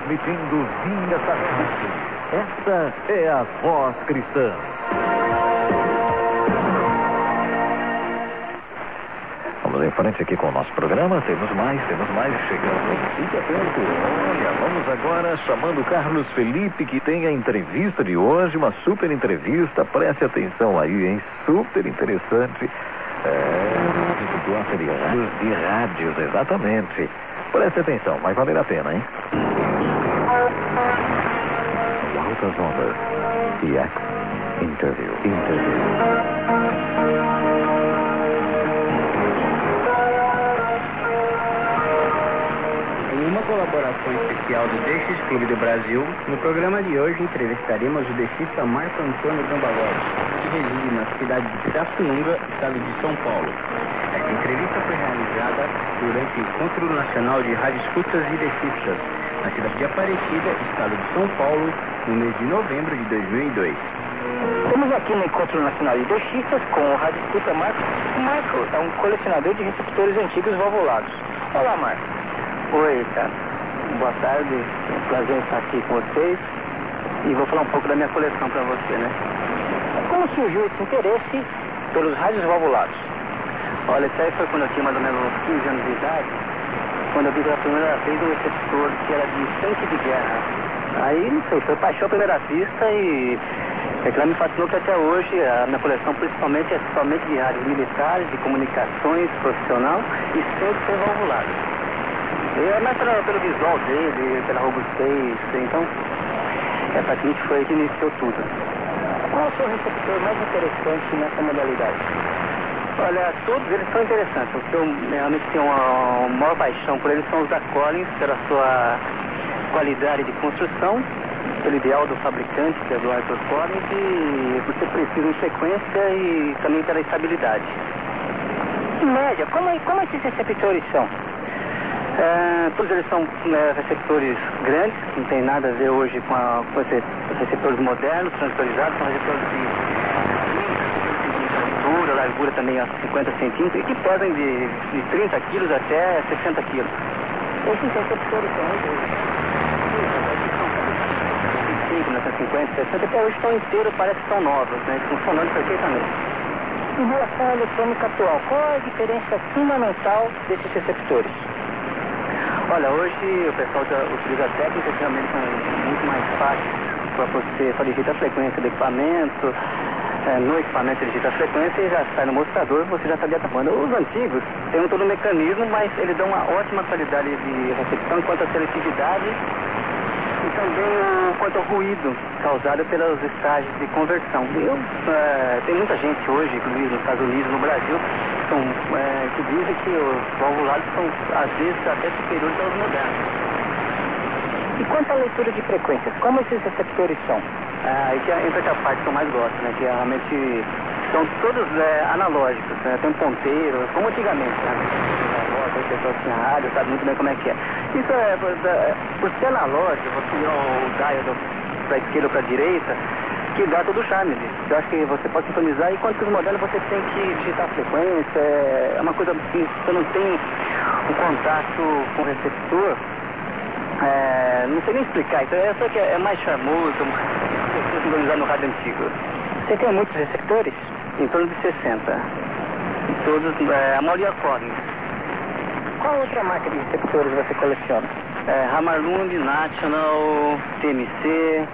transmitindo via satélite. Esta é a Voz Cristã. Vamos em frente aqui com o nosso programa. Temos mais chegando. Fique atento. Olha, vamos agora chamando o Carlos Felipe, que tem a entrevista de hoje, uma super entrevista. Preste atenção aí, hein? Super interessante. Que gosta de rádios, exatamente. Preste atenção, vai valer a pena, hein? Altas Ondas. EX Interview. Em uma colaboração especial do DX Clube do Brasil, no programa de hoje entrevistaremos o DXista Marco Antônio Gambaloti, que reside na cidade de Pirassununga, estado de São Paulo. Esta entrevista foi realizada durante o Encontro Nacional de Radioescutas e DXistas, na cidade de Aparecida, estado de São Paulo, no mês de novembro de 2002. Estamos aqui no Encontro Nacional de DXistas com o radioescuta Marco. O Marco é um colecionador de receptores antigos valvulados. Olá, Marco. Oi, cara. Boa tarde. É um prazer estar aqui com vocês. E vou falar um pouco da minha coleção para você, né? Como surgiu esse interesse pelos rádios valvulados? Olha, isso aí foi quando eu tinha mais ou menos uns 15 anos de idade, quando eu vi pela primeira vez um receptor que era de tanque de guerra. Aí, não sei, foi paixão à primeira vista e aquilo me fascinou que até hoje a minha coleção principalmente é somente de rádios militares, de comunicações, profissional e sempre foi valvulado. É mais pelo visual dele, pela robustez, então praticamente foi aí que iniciou tudo. Qual é o seu receptor mais interessante nessa modalidade? Olha, todos eles são interessantes. O que eu realmente tenho uma maior paixão por eles são os da Collins, pela sua qualidade de construção, pelo ideal do fabricante, que é do Arthur Collins, e por ser preciso em sequência e também pela estabilidade. Em média, como esses receptores são? Todos eles são receptores grandes, não tem nada a ver hoje com esses receptores modernos, transistorizados, são receptores de altura, largura também a 50 centímetros, e que pesam de 30 quilos até 60 quilos. Esses receptores são 50, 60, até hoje estão inteiros, parece que são novos, né? Funcionando perfeitamente. Em relação à eletrônica atual, qual é a diferença fundamental desses receptores? Olha, hoje o pessoal utiliza técnicas que realmente são muito mais fáceis para você só digitar a frequência do equipamento, no equipamento você digita a frequência e já sai no mostrador, você já sabia a banda. Os antigos têm todo um mecanismo, mas eles dão uma ótima qualidade de recepção quanto à seletividade e também quanto ao ruído causado pelos estágios de conversão. Tem muita gente hoje, inclusive nos Estados Unidos, no Brasil, que dizem que os valvulados são, às vezes, até superiores aos modernos. E quanto à leitura de frequências, como esses receptores são? Aí que entra a parte que eu mais gosto, né? Que realmente são todos analógicos, né? Tem um ponteiro, como antigamente, né? A pessoa tinha rádio, sabe muito bem como é que é. Isso por ser analógico, você tirar o dial para a esquerda ou para a direita, que dá todo o charme disso. Eu acho que você pode sintonizar e quando os modernos você tem que digitar a frequência, é uma coisa assim, você não tem um contato com o receptor, não sei nem explicar, então eu sei que é mais charmoso, você sintonizar no rádio antigo. Você tem muitos receptores? Em torno de 60. E todos, a maioria Collins. Qual outra marca de receptores você coleciona? Hammarlund, National, TMC,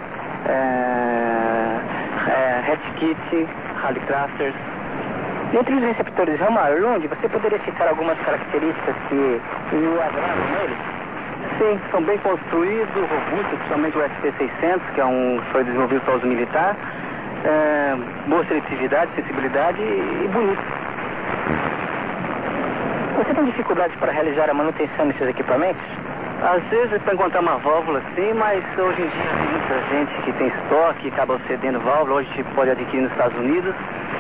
Hatchkit, Hallicrafters. Dentre os receptores Hammarlund, você poderia citar algumas características que o agradam neles? Sim, são bem construídos, robustos, principalmente o SP600, que foi desenvolvido para uso militar. Boa seletividade, sensibilidade e bonito. Você tem dificuldade para realizar a manutenção desses equipamentos? Às vezes para encontrar uma válvula sim, mas hoje em dia tem muita gente que tem estoque e acaba cedendo válvula. Hoje a gente pode adquirir nos Estados Unidos.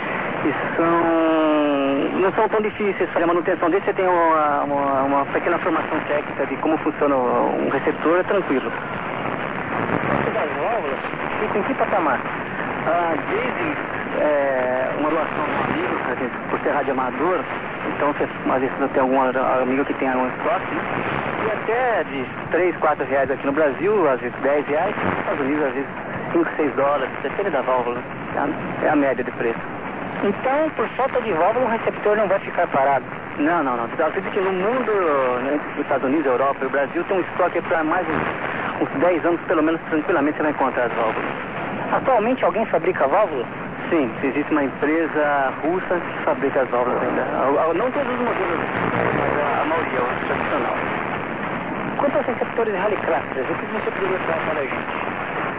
E não são tão difíceis. A manutenção desse você tem uma pequena formação técnica de como funciona um receptor, é tranquilo. Essas válvulas ficam em que patamar? Desde uma doação de um amigo, por ser radioamador, Então, às vezes tem algum amigo que tem algum estoque, né? E até de 3, 4 reais aqui no Brasil, às vezes 10 reais, nos Estados Unidos, às vezes 5, 6 dólares, depende da válvula. É a média de preço. Então, por falta de válvula, o receptor não vai ficar parado? Não. Eu acredito que no mundo, né, nos Estados Unidos, Europa e o Brasil, tem um estoque para mais uns 10 anos, pelo menos, tranquilamente você vai encontrar as válvulas. Atualmente, alguém fabrica válvula? Sim, existe uma empresa russa que fabrica as válvulas ainda. Não todos os modelos, mas a maioria, o tradicional. Quanto aos receptores Hallicrafter, o que você poderia falar para a gente?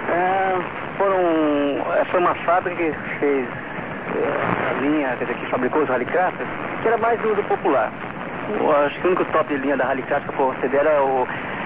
Foi uma fábrica que fez a linha, quer dizer, que fabricou os Hallicrafter, que era mais de uso popular. Acho que o único top de linha da Hallicrafter que eu considero é o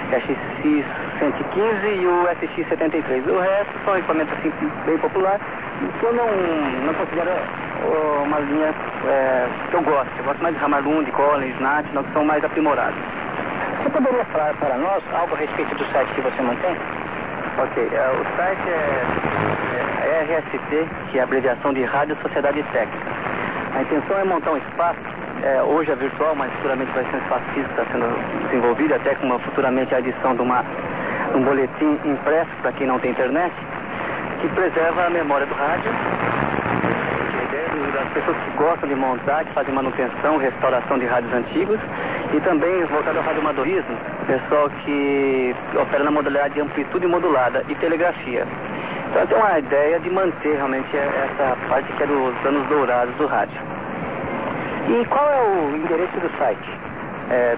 SX115 e o SX73. O resto são equipamentos assim, bem populares, que eu não considero uma linha que eu gosto. Eu gosto mais de Hammarlund, Collins, National, que são mais aprimorados. Você poderia falar para nós algo a respeito do site que você mantém? Ok, o site é RST, que é a abreviação de Rádio Sociedade Técnica. A intenção é montar um espaço, hoje é virtual, mas futuramente vai ser um espaço físico que está sendo desenvolvido, até com futuramente a edição de um boletim impresso para quem não tem internet, que preserva a memória do rádio. A ideia das pessoas que gostam de montar, que fazem manutenção, restauração de rádios antigos, e também voltado ao radioamadorismo, pessoal que opera na modalidade de amplitude modulada e telegrafia. Então tem uma ideia de manter realmente essa parte que é dos anos dourados do rádio. E qual é o endereço do site? É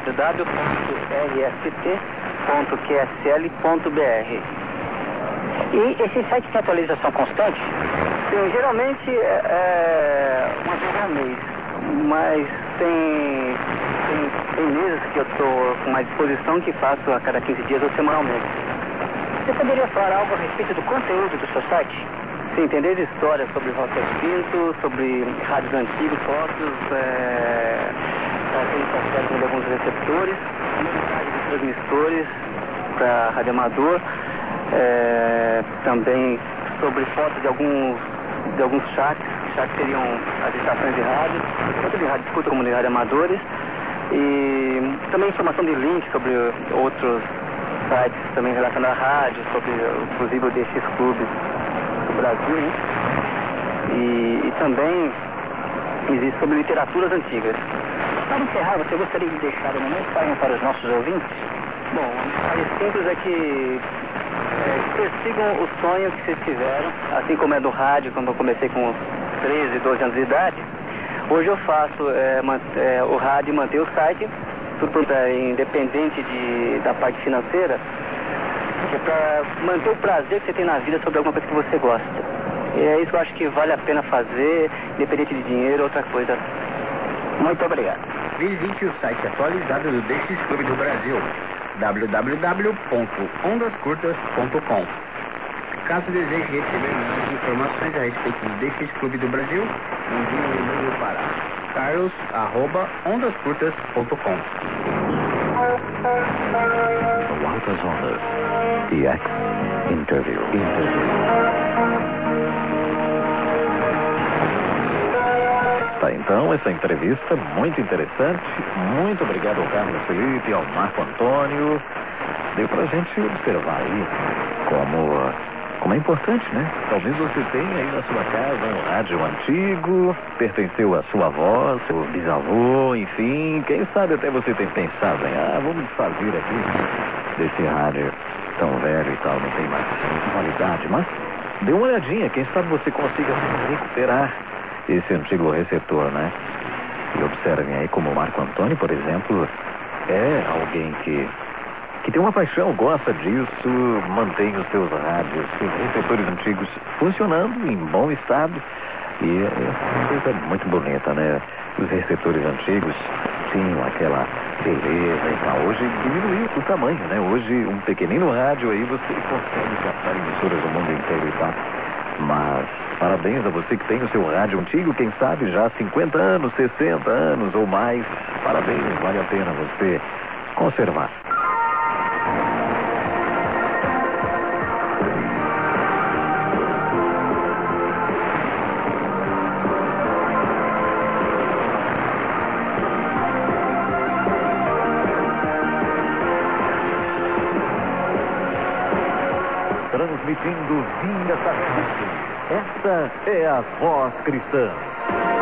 www.rst.qsl.br. E esse site tem atualização constante? Sim, geralmente uma vez ao mês, mas tem meses que eu estou com uma disposição que faço a cada 15 dias ou semanalmente. Você poderia falar algo a respeito do conteúdo do seu site? Sim, tem desde histórias sobre Rosser Pinto, sobre rádios antigos, fotos, de alguns receptores, novidades de transmissores para rádio amador, também sobre fotos de alguns chats seriam as estações de rádio, tanto de rádio escuta como de rádio amadores, e também informação de links sobre outros sites também relacionados à rádio, sobre inclusive o DX Clube do Brasil, né? E também existe sobre literaturas antigas. Para encerrar, você gostaria de deixar uma mensagem para os nossos ouvintes? Bom, a mensagem simples é que persigam o sonho que vocês tiveram, assim como é do rádio, quando eu comecei com 13, 12 anos de idade. Hoje eu faço o rádio e manter o site, tudo independente da parte financeira, que é para manter o prazer que você tem na vida sobre alguma coisa que você gosta. E é isso que eu acho que vale a pena fazer, independente de dinheiro ou outra coisa. Muito obrigado. Visite o site atualizado do DX Clube do Brasil, www.ondascurtas.com. Caso deseje receber mais informações a respeito do DX Clube do Brasil, envie um e-mail para carlos@ondascurtas.com. Altas Ondas. DX Interview. Tá, então, essa entrevista muito interessante. Muito obrigado ao Carlos Felipe, ao Marco Antônio. Deu pra gente observar aí como é importante, né? Talvez você tenha aí na sua casa um rádio antigo, pertenceu à sua avó, seu bisavô, enfim. Quem sabe até você tem pensado em, vamos desfazer aqui desse rádio tão velho e tal, não tem mais qualidade. Mas dê uma olhadinha, quem sabe você consiga recuperar esse antigo receptor, né? E observem aí como o Marco Antônio, por exemplo, é alguém que tem uma paixão, gosta disso, mantém os seus rádios, seus receptores antigos funcionando em bom estado. E é uma coisa muito bonita, né? Os receptores antigos tinham aquela beleza e tal. Hoje diminuiu o tamanho, né? Hoje um pequenino rádio aí você consegue captar emissoras do mundo inteiro e tal. Mas parabéns a você que tem o seu rádio antigo, quem sabe já há 50 anos, 60 anos ou mais. Parabéns, vale a pena você conservar. transmitindo via satélite. Esta é a Voz Cristã.